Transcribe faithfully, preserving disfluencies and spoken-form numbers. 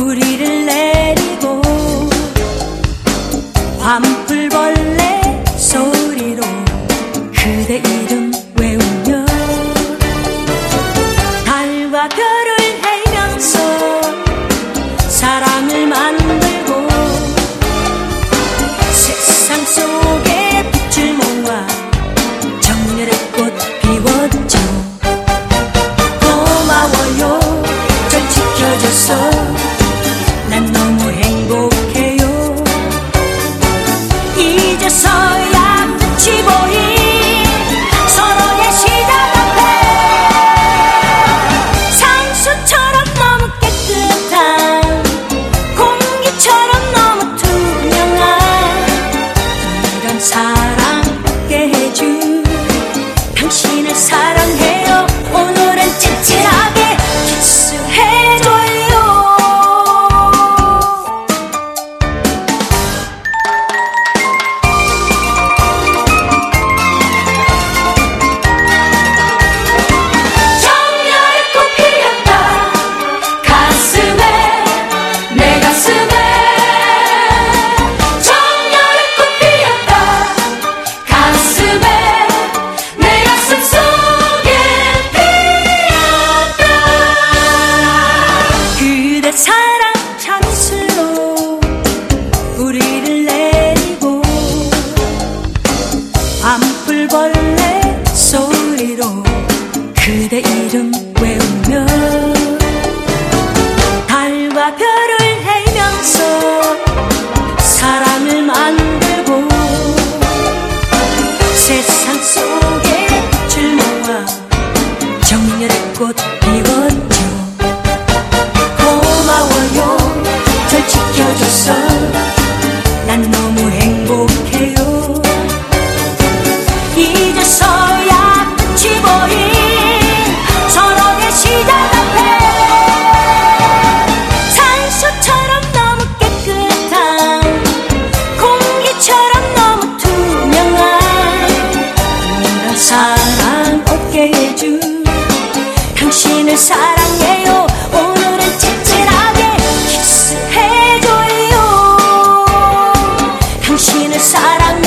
뿌리를 내리고 밤풀벌레 소리로 그대 이름 외우며 달과 별을 헤면서 사랑을 만들고 세상 속에 빛을 모아 정열의 꽃 피웠죠. 고마워요 절 지켜줘서 난 너무 행복해요. 이제서야 끝이 보인 서로의 시작 앞에 상수처럼 너무 깨끗한 공기처럼 너무 투명한 이런 사랑 얻게 해준 당신을 사랑해요. 오늘은 찐찐하게 키스해줘요. 사랑 찬스로 뿌리를 내리고 밤풀벌레 소리로 그대 이름 외우며 달과 별을 헤면서 사랑을 만들고 세상 속에 빛을 모아 정열의 꽃 피웠죠. 고마워요 절 지켜줘서 난 너무 행복해요. 이제서야 끝이 보인 서로의 시작 앞에 산소처럼 너무 깨끗한 공기처럼 너무 투명한 이런 사랑 얻게 해준 당신을 사랑해요. 오늘은 찐찐하게 키스해줘요. 당신을 사랑해